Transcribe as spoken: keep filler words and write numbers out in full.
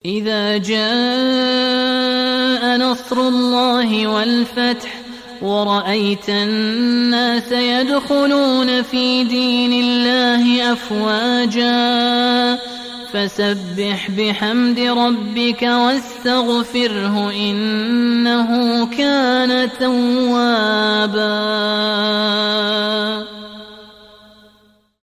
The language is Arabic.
إذا جاء نصر الله والفتح ورأيت الناس يدخلون في دين الله أفواجا فسبح بحمد ربك واستغفره إنه كان توابا.